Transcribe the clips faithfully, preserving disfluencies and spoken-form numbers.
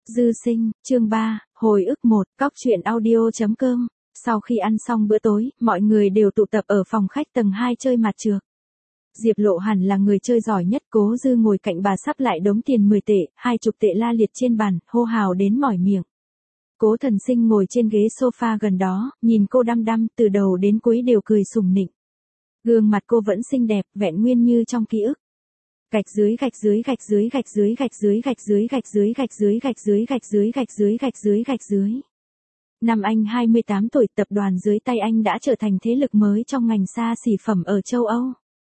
Dư sinh, chương ba, hồi ức một, cóc truyện audio.com. Sau khi ăn xong bữa tối, mọi người đều tụ tập ở phòng khách tầng hai chơi mặt trược. Diệp Lộ hẳn là người chơi giỏi nhất, Cố Dư ngồi cạnh bà sắp lại đống tiền mười tệ, hai chục tệ la liệt trên bàn, hô hào đến mỏi miệng. Cố Thần Sinh ngồi trên ghế sofa gần đó, nhìn cô đăm đăm, từ đầu đến cuối đều cười sùng nịnh. Gương mặt cô vẫn xinh đẹp, vẹn nguyên như trong ký ức. Gạch dưới gạch dưới gạch dưới gạch dưới gạch dưới gạch dưới gạch dưới gạch dưới gạch dưới gạch dưới gạch dưới gạch dưới gạch dưới. Năm anh hai mươi tám tuổi, tập đoàn dưới tay anh đã trở thành thế lực mới trong ngành xa xỉ phẩm ở châu Âu.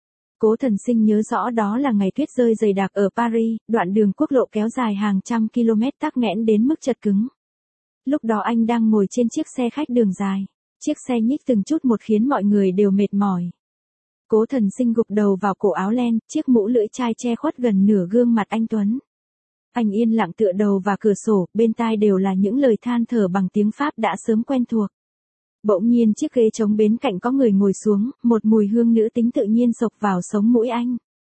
Cố Thần Sinh nhớ rõ đó là ngày tuyết rơi dày đặc ở Paris, đoạn đường quốc lộ kéo dài hàng trăm km tắc nghẽn đến mức chật cứng. Lúc đó anh đang ngồi trên chiếc xe khách đường dài. Chiếc xe nhích từng chút một khiến mọi người đều mệt mỏi. Cố Thần Sinh gục đầu vào cổ áo len, chiếc mũ lưỡi chai che khuất gần nửa gương mặt anh tuấn. Anh yên lặng tựa đầu vào cửa sổ, bên tai đều là những lời than thở bằng tiếng Pháp đã sớm quen thuộc. Bỗng nhiên chiếc ghế trống bên cạnh có người ngồi xuống, một mùi hương nữ tính tự nhiên xộc vào sống mũi anh.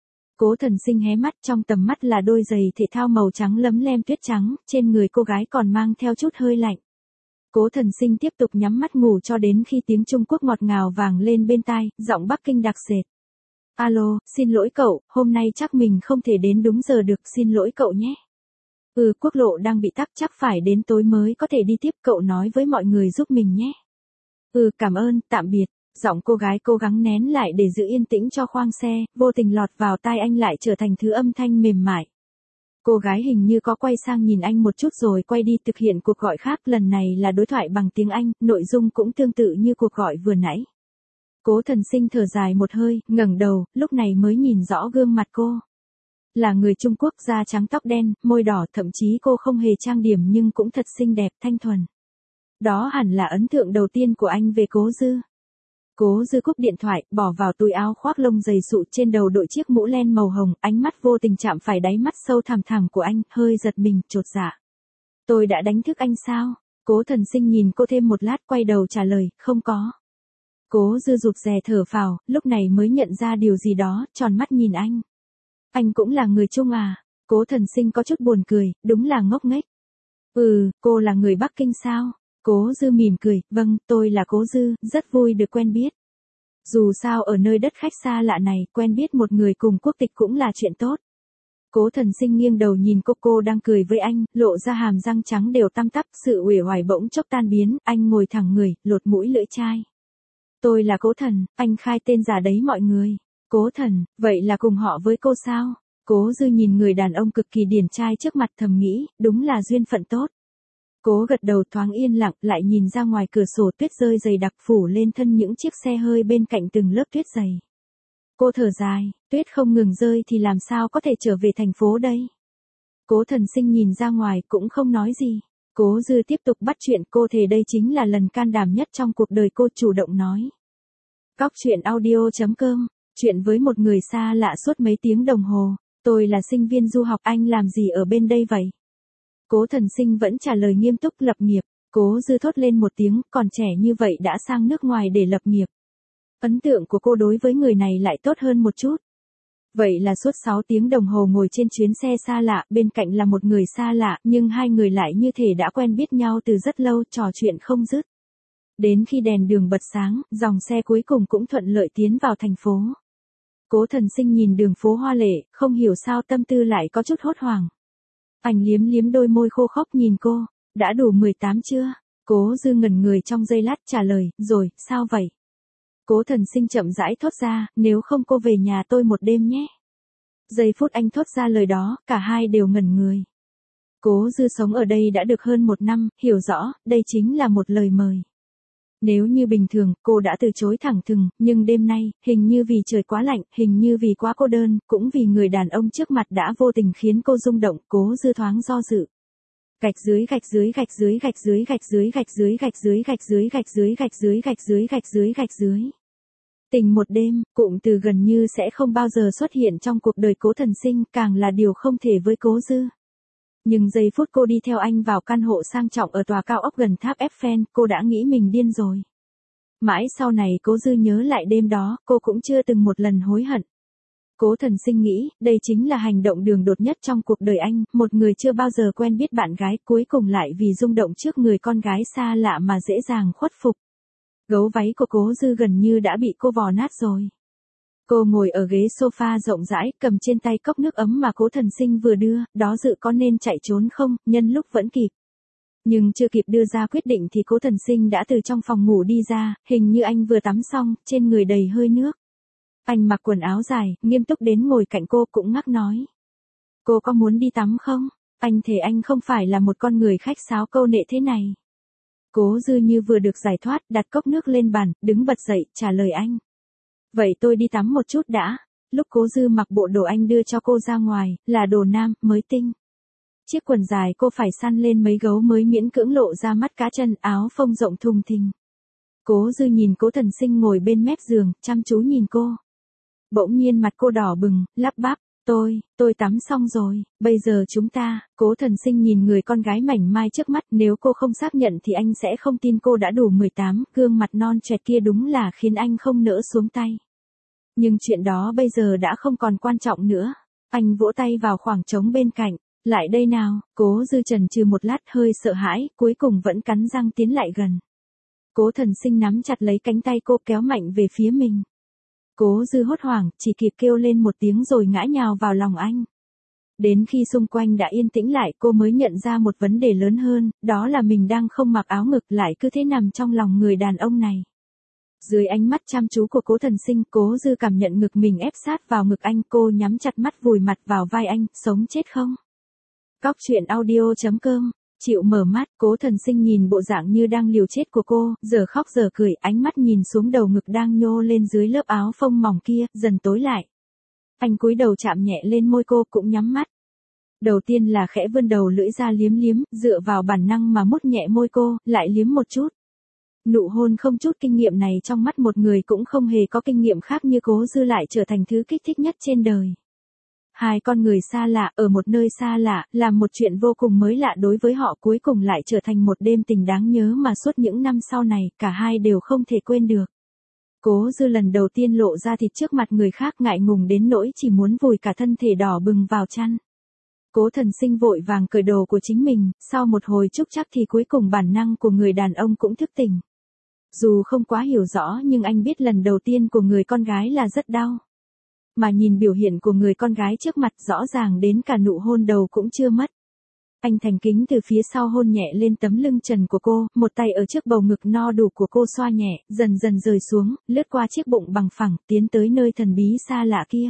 Cố Thần Sinh hé mắt, trong tầm mắt là đôi giày thể thao màu trắng lấm lem tuyết trắng, trên người cô gái còn mang theo chút hơi lạnh. Cố Thần Sinh tiếp tục nhắm mắt ngủ cho đến khi tiếng Trung Quốc ngọt ngào vang lên bên tai, giọng Bắc Kinh đặc sệt. Alo, xin lỗi cậu, hôm nay chắc mình không thể đến đúng giờ được, xin lỗi cậu nhé. Ừ, quốc lộ đang bị tắc, chắc phải đến tối mới có thể đi tiếp, cậu nói với mọi người giúp mình nhé. Ừ, cảm ơn, tạm biệt. Giọng cô gái cố gắng nén lại để giữ yên tĩnh cho khoang xe, vô tình lọt vào tai anh lại trở thành thứ âm thanh mềm mại. Cô gái hình như có quay sang nhìn anh một chút rồi quay đi thực hiện cuộc gọi khác, lần này là đối thoại bằng tiếng Anh, nội dung cũng tương tự như cuộc gọi vừa nãy. Cố Thần Sinh thở dài một hơi, ngẩng đầu, lúc này mới nhìn rõ gương mặt cô. Là người Trung Quốc, da trắng tóc đen, môi đỏ, thậm chí cô không hề trang điểm nhưng cũng thật xinh đẹp, thanh thuần. Đó hẳn là ấn tượng đầu tiên của anh về Cố Dư. Cố Dư cúp điện thoại, bỏ vào túi áo khoác lông dày sụ, trên đầu đội chiếc mũ len màu hồng, ánh mắt vô tình chạm phải đáy mắt sâu thẳm thẳm của anh, hơi giật mình, chột dạ. Tôi đã đánh thức anh sao? Cố Thần Sinh nhìn cô thêm một lát, quay đầu trả lời, không có. Cố Dư rụt rè thở phào, lúc này mới nhận ra điều gì đó, tròn mắt nhìn anh. Anh cũng là người Trung à? Cố Thần Sinh có chút buồn cười, đúng là ngốc nghếch. Ừ, cô là người Bắc Kinh sao? Cố Dư mỉm cười, vâng, tôi là Cố Dư, rất vui được quen biết. Dù sao ở nơi đất khách xa lạ này, quen biết một người cùng quốc tịch cũng là chuyện tốt. Cố Thần Sinh nghiêng đầu nhìn cô, cô đang cười với anh, lộ ra hàm răng trắng đều tăm tắp, sự uể oải bỗng chốc tan biến, anh ngồi thẳng người, lột mũi lưỡi chai. Tôi là Cố Thần, anh khai tên giả đấy mọi người. Cố Thần, vậy là cùng họ với cô sao? Cố Dư nhìn người đàn ông cực kỳ điển trai trước mặt thầm nghĩ, đúng là duyên phận tốt. Cố gật đầu thoáng yên lặng, lại nhìn ra ngoài cửa sổ, tuyết rơi dày đặc phủ lên thân những chiếc xe hơi bên cạnh từng lớp tuyết dày. Cô thở dài, tuyết không ngừng rơi thì làm sao có thể trở về thành phố đây? Cố Thần Sinh nhìn ra ngoài cũng không nói gì. Cố Dư tiếp tục bắt chuyện, cô thề đây chính là lần can đảm nhất trong cuộc đời cô, chủ động nói. Cóc truyện audio.com, chuyện với một người xa lạ suốt mấy tiếng đồng hồ. Tôi là sinh viên du học, anh làm gì ở bên đây vậy? Cố Thần Sinh vẫn trả lời nghiêm túc, lập nghiệp. Cố Dư thốt lên một tiếng, còn trẻ như vậy đã sang nước ngoài để lập nghiệp. Ấn tượng của cô đối với người này lại tốt hơn một chút. Vậy là suốt sáu tiếng đồng hồ ngồi trên chuyến xe xa lạ, bên cạnh là một người xa lạ, nhưng hai người lại như thể đã quen biết nhau từ rất lâu, trò chuyện không dứt. Đến khi đèn đường bật sáng, dòng xe cuối cùng cũng thuận lợi tiến vào thành phố. Cố Thần Sinh nhìn đường phố hoa lệ, không hiểu sao tâm tư lại có chút hốt hoảng. Anh liếm liếm đôi môi khô khốc nhìn cô, đã đủ mười tám chưa? Cố Dư ngẩn người trong giây lát trả lời, rồi, sao vậy? Cố Thần Sinh chậm rãi thốt ra, nếu không cô về nhà tôi một đêm nhé. Giây phút anh thốt ra lời đó, cả hai đều ngẩn người. Cố Dư sống ở đây đã được hơn một năm, hiểu rõ, đây chính là một lời mời. Nếu như bình thường, cô đã từ chối thẳng thừng, nhưng đêm nay, hình như vì trời quá lạnh, hình như vì quá cô đơn, cũng vì người đàn ông trước mặt đã vô tình khiến cô rung động, Cố Dư thoáng do dự. Gạch dưới gạch dưới gạch dưới gạch dưới gạch dưới gạch dưới gạch dưới gạch dưới gạch dưới gạch dưới gạch dưới gạch dưới gạch dưới. Tình một đêm, cụm từ gần như sẽ không bao giờ xuất hiện trong cuộc đời Cố Thần Sinh, càng là điều không thể với Cố Dư. Nhưng giây phút cô đi theo anh vào căn hộ sang trọng ở tòa cao ốc gần tháp Eiffel, cô đã nghĩ mình điên rồi. Mãi sau này Cố Dư nhớ lại đêm đó, cô cũng chưa từng một lần hối hận. Cố Thần Sinh nghĩ, đây chính là hành động đường đột nhất trong cuộc đời anh, một người chưa bao giờ quen biết bạn gái, cuối cùng lại vì rung động trước người con gái xa lạ mà dễ dàng khuất phục. Gấu váy của Cố Dư gần như đã bị cô vò nát rồi. Cô ngồi ở ghế sofa rộng rãi, cầm trên tay cốc nước ấm mà Cố Thần Sinh vừa đưa, đó dự có nên chạy trốn không, nhân lúc vẫn kịp. Nhưng chưa kịp đưa ra quyết định thì Cố Thần Sinh đã từ trong phòng ngủ đi ra, hình như anh vừa tắm xong, trên người đầy hơi nước. Anh mặc quần áo dài, nghiêm túc đến ngồi cạnh cô cũng ngắc nói. Cô có muốn đi tắm không? Anh thề anh không phải là một con người khách sáo câu nệ thế này. Cố Dư như vừa được giải thoát, đặt cốc nước lên bàn, đứng bật dậy, trả lời anh. Vậy tôi đi tắm một chút đã. Lúc Cố Dư mặc bộ đồ anh đưa cho cô ra ngoài, là đồ nam, mới tinh. Chiếc quần dài cô phải săn lên mấy gấu mới miễn cưỡng lộ ra mắt cá chân, áo phông rộng thùng thình. Cố Dư nhìn Cố Thần Sinh ngồi bên mép giường, chăm chú nhìn cô. Bỗng nhiên mặt cô đỏ bừng, lắp bắp, tôi, tôi tắm xong rồi, bây giờ chúng ta, Cố Thần Sinh nhìn người con gái mảnh mai trước mắt, nếu cô không xác nhận thì anh sẽ không tin cô đã đủ mười tám, gương mặt non trẻ kia đúng là khiến anh không nỡ xuống tay. Nhưng chuyện đó bây giờ đã không còn quan trọng nữa. Anh vỗ tay vào khoảng trống bên cạnh, lại đây nào, Cố Dư chần chừ một lát hơi sợ hãi, cuối cùng vẫn cắn răng tiến lại gần. Cố Thần Sinh nắm chặt lấy cánh tay cô kéo mạnh về phía mình. Cố Dư hốt hoảng, chỉ kịp kêu lên một tiếng rồi ngã nhào vào lòng anh. Đến khi xung quanh đã yên tĩnh lại cô mới nhận ra một vấn đề lớn hơn, đó là mình đang không mặc áo ngực lại cứ thế nằm trong lòng người đàn ông này. Dưới ánh mắt chăm chú của Cố Thần Sinh, Cố Dư cảm nhận ngực mình ép sát vào ngực anh, cô nhắm chặt mắt vùi mặt vào vai anh, sống chết không? Cóc truyện audio chấm com. Chịu mở mắt, Cố Thần Sinh nhìn bộ dạng như đang liều chết của cô, giờ khóc giờ cười, ánh mắt nhìn xuống đầu ngực đang nhô lên dưới lớp áo phông mỏng kia, dần tối lại. Anh cúi đầu chạm nhẹ lên môi cô, cũng nhắm mắt. Đầu tiên là khẽ vươn đầu lưỡi ra liếm liếm, dựa vào bản năng mà mút nhẹ môi cô, lại liếm một chút. Nụ hôn không chút kinh nghiệm này trong mắt một người cũng không hề có kinh nghiệm khác như Cố Dư lại trở thành thứ kích thích nhất trên đời. Hai con người xa lạ, ở một nơi xa lạ, làm một chuyện vô cùng mới lạ đối với họ, cuối cùng lại trở thành một đêm tình đáng nhớ mà suốt những năm sau này, cả hai đều không thể quên được. Cố Dư lần đầu tiên lộ ra thịt trước mặt người khác, ngại ngùng đến nỗi chỉ muốn vùi cả thân thể đỏ bừng vào chăn. Cố Thần Sinh vội vàng cởi đồ của chính mình, sau một hồi trúc trắc thì cuối cùng bản năng của người đàn ông cũng thức tỉnh. Dù không quá hiểu rõ nhưng anh biết lần đầu tiên của người con gái là rất đau. Mà nhìn biểu hiện của người con gái trước mặt rõ ràng đến cả nụ hôn đầu cũng chưa mất. Anh thành kính từ phía sau hôn nhẹ lên tấm lưng trần của cô, một tay ở trước bầu ngực no đủ của cô xoa nhẹ, dần dần rời xuống, lướt qua chiếc bụng bằng phẳng, tiến tới nơi thần bí xa lạ kia.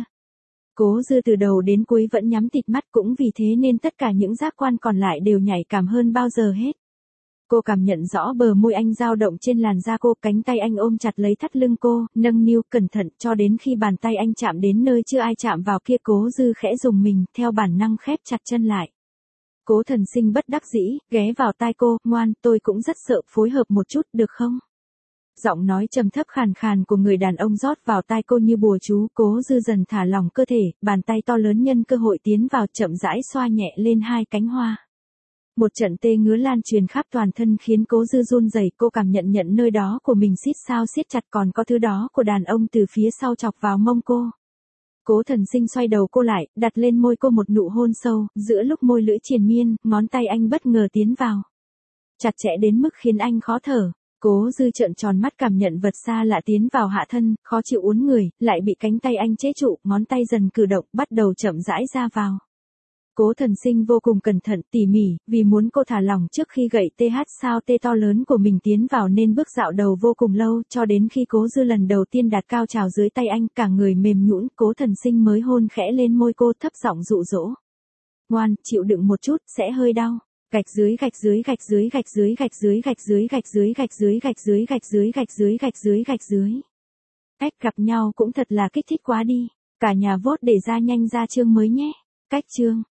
Cố Dư từ đầu đến cuối vẫn nhắm tịt mắt, cũng vì thế nên tất cả những giác quan còn lại đều nhạy cảm hơn bao giờ hết. Cô cảm nhận rõ bờ môi anh dao động trên làn da cô, cánh tay anh ôm chặt lấy thắt lưng cô, nâng niu cẩn thận cho đến khi bàn tay anh chạm đến nơi chưa ai chạm vào kia, Cố Dư khẽ rùng mình, theo bản năng khép chặt chân lại. Cố Thần Sinh bất đắc dĩ, ghé vào tai cô, ngoan, tôi cũng rất sợ, phối hợp một chút, được không? Giọng nói trầm thấp khàn khàn của người đàn ông rót vào tai cô như bùa chú, Cố Dư dần thả lỏng cơ thể, bàn tay to lớn nhân cơ hội tiến vào, chậm rãi xoa nhẹ lên hai cánh hoa. Một trận tê ngứa lan truyền khắp toàn thân khiến Cố Dư run rẩy, cô cảm nhận nhận nơi đó của mình siết sao siết chặt, còn có thứ đó của đàn ông từ phía sau chọc vào mông cô. Cố Thần Sinh xoay đầu cô lại, đặt lên môi cô một nụ hôn sâu, giữa lúc môi lưỡi triền miên, ngón tay anh bất ngờ tiến vào. Chặt chẽ đến mức khiến anh khó thở. Cố Dư trợn tròn mắt cảm nhận vật xa lạ tiến vào hạ thân, khó chịu uốn người, lại bị cánh tay anh chế trụ, ngón tay dần cử động, bắt đầu chậm rãi ra vào. Cố Thần Sinh vô cùng cẩn thận, tỉ mỉ, vì muốn cô thả lỏng trước khi gậy tê hát sao tê to lớn của mình tiến vào nên bước dạo đầu vô cùng lâu, cho đến khi Cố Dư lần đầu tiên đạt cao trào dưới tay anh, cả người mềm nhũn, Cố Thần Sinh mới hôn khẽ lên môi cô, thấp giọng dụ dỗ. Ngoan, chịu đựng một chút, sẽ hơi đau. Gạch dưới gạch dưới gạch dưới gạch dưới gạch dưới gạch dưới gạch dưới gạch dưới gạch dưới gạch dưới gạch dưới gạch dưới gạch dưới. Cách gặp nhau cũng thật là kích thích quá đi. Cả nhà vote để ra nhanh ra chương mới nhé. Cách chương